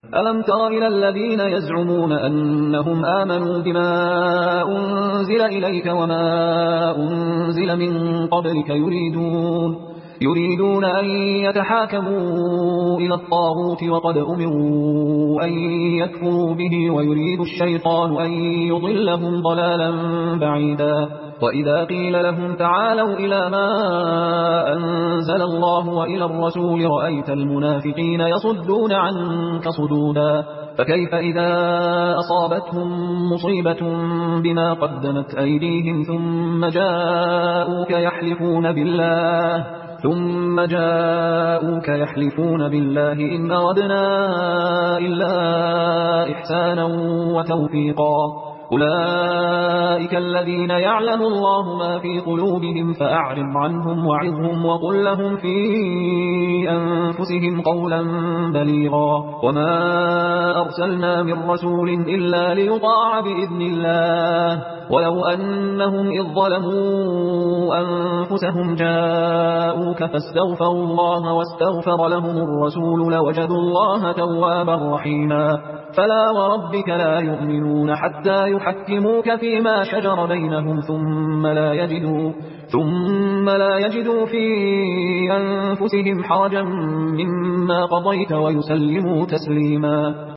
ألم تر إلى الذين يزعمون أنهم آمنوا بما أنزل إليك وما أنزل من قبلك يريدون أن يتحاكموا إلى الطاغوت وقد أمروا أن يكفروا به ويريد الشيطان أن يضلهم ضلالا بعيدا. وإذا قيل لهم تعالوا إلى ما أنزل الله وإلى الرسول رأيت المنافقين يصدون عنك صدودا. فكيف إذا أصابتهم مصيبة بما قدمت أيديهم ثم جاءوك يحلفون بالله إن أردنا إلا إحسانا وتوفيقا. أولئك الذين يعلم الله ما في قلوبهم فأعرض عنهم وعظهم وقل لهم في أنفسهم قولا بليغا. وما أرسلنا من رسول إلا ليطاع بإذن الله ولو أنهم إذ ظلموا أنفسهم جاءوك فاستغفروا الله واستغفر لهم الرسول لوجدوا الله توابا رحيما. فلا وربك لا يؤمنون حتى يحكموك فيما شجر بينهم ثم لا يجدوا في أنفسهم حرجا مما قضيت ويسلموا تسليما.